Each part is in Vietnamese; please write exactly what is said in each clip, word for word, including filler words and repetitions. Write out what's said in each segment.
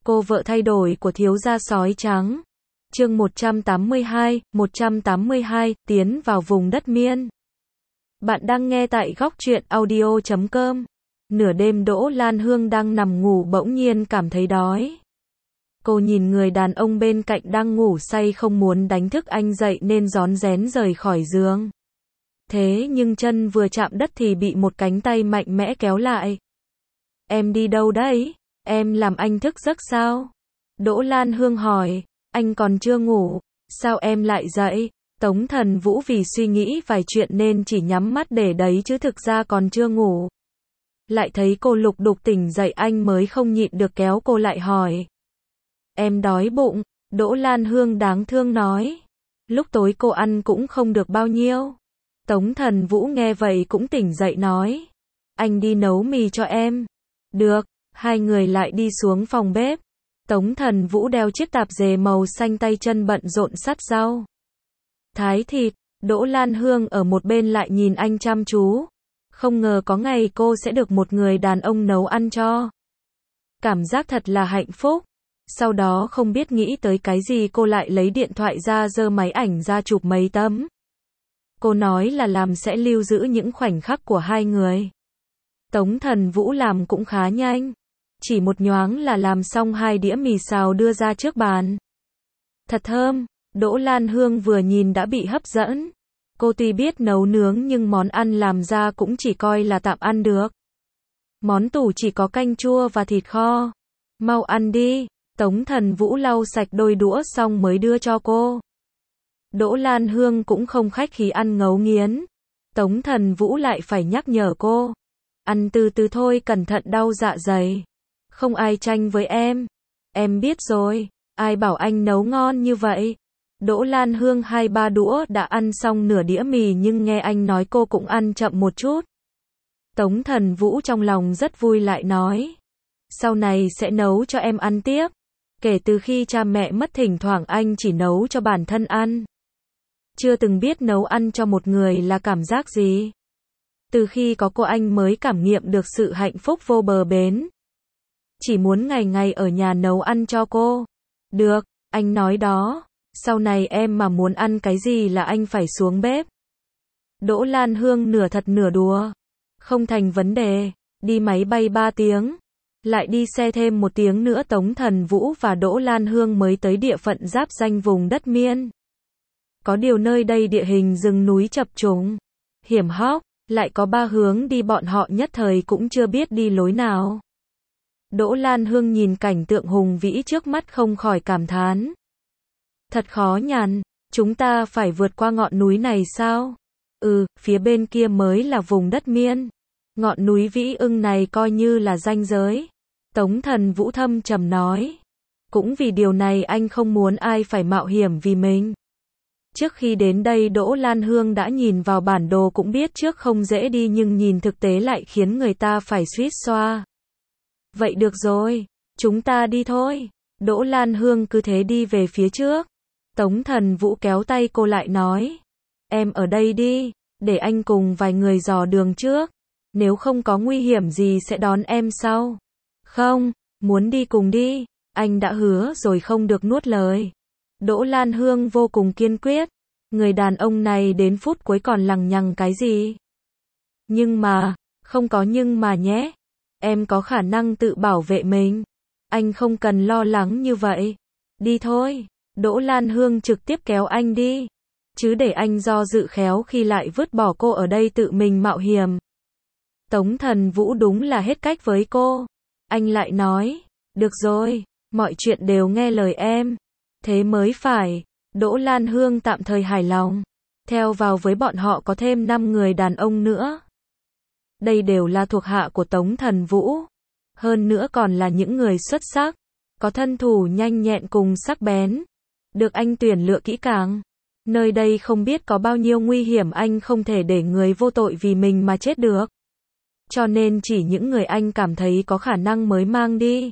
Cô vợ thay đổi của thiếu gia sói trắng. Chương một trăm tám mươi hai, một trăm tám mươi hai, tiến vào vùng đất miên. Bạn đang nghe tại góc truyện audio chấm com. Nửa đêm Đỗ Lan Hương đang nằm ngủ bỗng nhiên cảm thấy đói. Cô nhìn người đàn ông bên cạnh đang ngủ say không muốn đánh thức anh dậy nên rón rén rời khỏi giường. Thế nhưng chân vừa chạm đất thì bị một cánh tay mạnh mẽ kéo lại. Em đi đâu đấy? Em làm anh thức giấc sao? Đỗ Lan Hương hỏi, anh còn chưa ngủ, sao em lại dậy? Tống Thần Vũ vì suy nghĩ vài chuyện nên chỉ nhắm mắt để đấy chứ thực ra còn chưa ngủ. Lại thấy cô lục đục tỉnh dậy anh mới không nhịn được kéo cô lại hỏi. Em đói bụng, Đỗ Lan Hương đáng thương nói. Lúc tối cô ăn cũng không được bao nhiêu. Tống Thần Vũ nghe vậy cũng tỉnh dậy nói. Anh đi nấu mì cho em. Được, hai người lại đi xuống phòng bếp. Tống Thần Vũ đeo chiếc tạp dề màu xanh tay chân bận rộn sắt rau. Thái thịt, Đỗ Lan Hương ở một bên lại nhìn anh chăm chú. Không ngờ có ngày cô sẽ được một người đàn ông nấu ăn cho. Cảm giác thật là hạnh phúc. Sau đó không biết nghĩ tới cái gì cô lại lấy điện thoại ra giơ máy ảnh ra chụp mấy tấm. Cô nói là làm sẽ lưu giữ những khoảnh khắc của hai người. Tống Thần Vũ làm cũng khá nhanh. Chỉ một nhoáng là làm xong hai đĩa mì xào đưa ra trước bàn. Thật thơm, Đỗ Lan Hương vừa nhìn đã bị hấp dẫn. Cô tuy biết nấu nướng nhưng món ăn làm ra cũng chỉ coi là tạm ăn được. Món tủ chỉ có canh chua và thịt kho. Mau ăn đi, Tống Thần Vũ lau sạch đôi đũa xong mới đưa cho cô. Đỗ Lan Hương cũng không khách khí ăn ngấu nghiến. Tống Thần Vũ lại phải nhắc nhở cô. Ăn từ từ thôi, cẩn thận đau dạ dày. Không ai tranh với em. Em biết rồi, ai bảo anh nấu ngon như vậy. Đỗ Lan Hương hai ba đũa đã ăn xong nửa đĩa mì nhưng nghe anh nói cô cũng ăn chậm một chút. Tống Thần Vũ trong lòng rất vui lại nói. Sau này sẽ nấu cho em ăn tiếp. Kể từ khi cha mẹ mất thỉnh thoảng anh chỉ nấu cho bản thân ăn. Chưa từng biết nấu ăn cho một người là cảm giác gì. Từ khi có cô anh mới cảm nghiệm được sự hạnh phúc vô bờ bến. Chỉ muốn ngày ngày ở nhà nấu ăn cho cô. Được, anh nói đó. Sau này em mà muốn ăn cái gì là anh phải xuống bếp. Đỗ Lan Hương nửa thật nửa đùa. Không thành vấn đề. Đi máy bay ba tiếng. Lại đi xe thêm một tiếng nữa Tống Thần Vũ và Đỗ Lan Hương mới tới địa phận giáp ranh vùng đất miên. Có điều nơi đây địa hình rừng núi chập trùng, hiểm hóc, lại có ba hướng đi bọn họ nhất thời cũng chưa biết đi lối nào. Đỗ Lan Hương nhìn cảnh tượng hùng vĩ trước mắt không khỏi cảm thán. Thật khó nhằn, chúng ta phải vượt qua ngọn núi này sao? Ừ, phía bên kia mới là vùng đất miên. Ngọn núi Vĩ Ưng này coi như là ranh giới. Tống Thần Vũ thâm trầm nói. Cũng vì điều này anh không muốn ai phải mạo hiểm vì mình. Trước khi đến đây Đỗ Lan Hương đã nhìn vào bản đồ cũng biết trước không dễ đi nhưng nhìn thực tế lại khiến người ta phải suýt xoa. Vậy được rồi, chúng ta đi thôi. Đỗ Lan Hương cứ thế đi về phía trước. Tống Thần Vũ kéo tay cô lại nói. Em ở đây đi, để anh cùng vài người dò đường trước. Nếu không có nguy hiểm gì sẽ đón em sau. Không, muốn đi cùng đi, anh đã hứa rồi không được nuốt lời. Đỗ Lan Hương vô cùng kiên quyết. Người đàn ông này đến phút cuối còn lằng nhằng cái gì? Nhưng mà, không có nhưng mà nhé. Em có khả năng tự bảo vệ mình. Anh không cần lo lắng như vậy. Đi thôi. Đỗ Lan Hương trực tiếp kéo anh đi. Chứ để anh do dự khéo khi lại vứt bỏ cô ở đây tự mình mạo hiểm. Tống Thần Vũ đúng là hết cách với cô. Anh lại nói. Được rồi, mọi chuyện đều nghe lời em. Thế mới phải. Đỗ Lan Hương tạm thời hài lòng. Theo vào với bọn họ có thêm năm người đàn ông nữa. Đây đều là thuộc hạ của Tống Thần Vũ. Hơn nữa còn là những người xuất sắc. Có thân thủ nhanh nhẹn cùng sắc bén. Được anh tuyển lựa kỹ càng. Nơi đây không biết có bao nhiêu nguy hiểm anh không thể để người vô tội vì mình mà chết được. Cho nên chỉ những người anh cảm thấy có khả năng mới mang đi.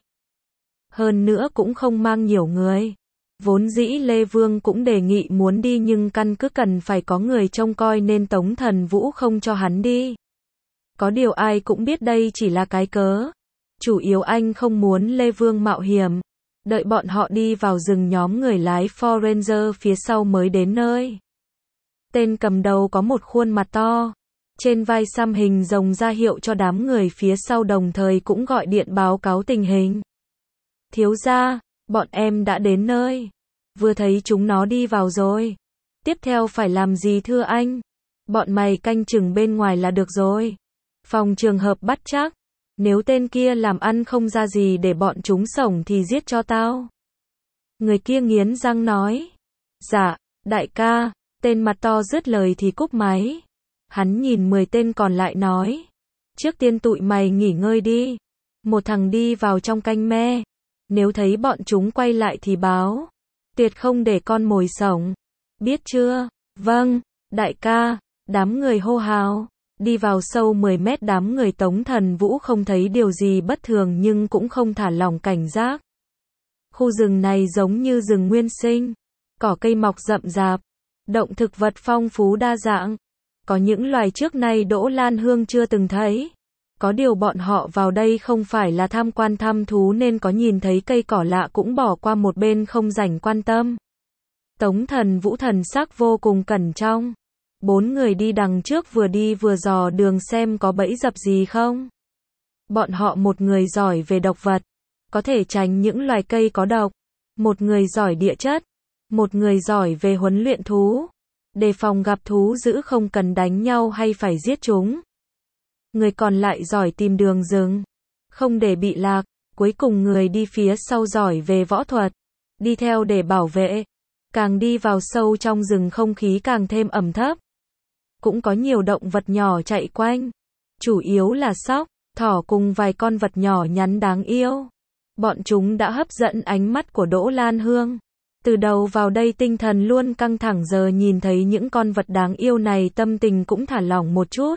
Hơn nữa cũng không mang nhiều người. Vốn dĩ Lê Vương cũng đề nghị muốn đi nhưng căn cứ cần phải có người trông coi nên Tống Thần Vũ không cho hắn đi. Có điều ai cũng biết đây chỉ là cái cớ. Chủ yếu anh không muốn Lê Vương mạo hiểm. Đợi bọn họ đi vào rừng nhóm người lái Ford Ranger phía sau mới đến nơi. Tên cầm đầu có một khuôn mặt to. Trên vai xăm hình rồng ra hiệu cho đám người phía sau đồng thời cũng gọi điện báo cáo tình hình. Thiếu gia, bọn em đã đến nơi. Vừa thấy chúng nó đi vào rồi. Tiếp theo phải làm gì thưa anh? Bọn mày canh chừng bên ngoài là được rồi. Phòng trường hợp bắt chắc. Nếu tên kia làm ăn không ra gì để bọn chúng sổng thì giết cho tao. Người kia nghiến răng nói. Dạ, đại ca. Tên mặt to dứt lời thì cúp máy. Hắn nhìn mười tên còn lại nói. Trước tiên tụi mày nghỉ ngơi đi. Một thằng đi vào trong canh me. Nếu thấy bọn chúng quay lại thì báo. Tuyệt không để con mồi sổng. Biết chưa? Vâng, đại ca. Đám người hô hào. Đi vào sâu mười mét đám người Tống Thần Vũ không thấy điều gì bất thường nhưng cũng không thả lỏng cảnh giác. Khu rừng này giống như rừng nguyên sinh. Cỏ cây mọc rậm rạp. Động thực vật phong phú đa dạng. Có những loài trước nay Đỗ Lan Hương chưa từng thấy. Có điều bọn họ vào đây không phải là tham quan thăm thú nên có nhìn thấy cây cỏ lạ cũng bỏ qua một bên không rảnh quan tâm. Tống Thần Vũ thần sắc vô cùng cẩn trọng. Bốn người đi đằng trước vừa đi vừa dò đường xem có bẫy dập gì không. Bọn họ một người giỏi về độc vật, có thể tránh những loài cây có độc. Một người giỏi địa chất, một người giỏi về huấn luyện thú. Đề phòng gặp thú dữ không cần đánh nhau hay phải giết chúng. Người còn lại giỏi tìm đường rừng, không để bị lạc. Cuối cùng người đi phía sau giỏi về võ thuật, đi theo để bảo vệ. Càng đi vào sâu trong rừng không khí càng thêm ẩm thấp. Cũng có nhiều động vật nhỏ chạy quanh. Chủ yếu là sóc, thỏ cùng vài con vật nhỏ nhắn đáng yêu. Bọn chúng đã hấp dẫn ánh mắt của Đỗ Lan Hương. Từ đầu vào đây tinh thần luôn căng thẳng, giờ nhìn thấy những con vật đáng yêu này tâm tình cũng thả lỏng một chút.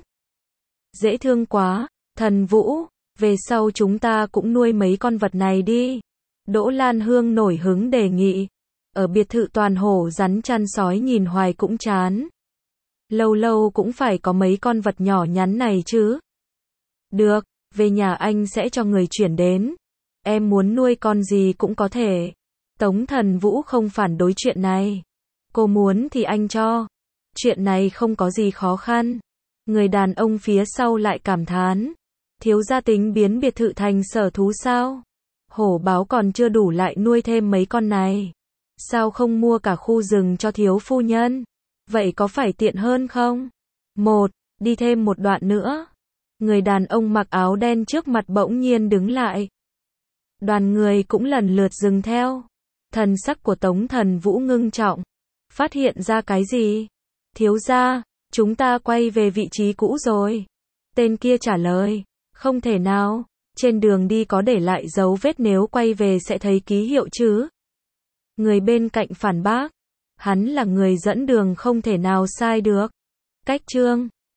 Dễ thương quá, Thần Vũ, về sau chúng ta cũng nuôi mấy con vật này đi. Đỗ Lan Hương nổi hứng đề nghị. Ở biệt thự toàn hổ rắn chăn sói nhìn hoài cũng chán. Lâu lâu cũng phải có mấy con vật nhỏ nhắn này chứ. Được, về nhà anh sẽ cho người chuyển đến. Em muốn nuôi con gì cũng có thể. Tống Thần Vũ không phản đối chuyện này. Cô muốn thì anh cho. Chuyện này không có gì khó khăn. Người đàn ông phía sau lại cảm thán. Thiếu gia tính biến biệt thự thành sở thú sao? Hổ báo còn chưa đủ lại nuôi thêm mấy con này. Sao không mua cả khu rừng cho thiếu phu nhân? Vậy có phải tiện hơn không? Một, đi thêm một đoạn nữa. Người đàn ông mặc áo đen trước mặt bỗng nhiên đứng lại. Đoàn người cũng lần lượt dừng theo. Thần sắc của Tống Thần Vũ ngưng trọng. Phát hiện ra cái gì? Thiếu gia, chúng ta quay về vị trí cũ rồi. Tên kia trả lời. Không thể nào, trên đường đi có để lại dấu vết, nếu quay về sẽ thấy ký hiệu chứ. Người bên cạnh phản bác. Hắn là người dẫn đường không thể nào sai được. Cách chương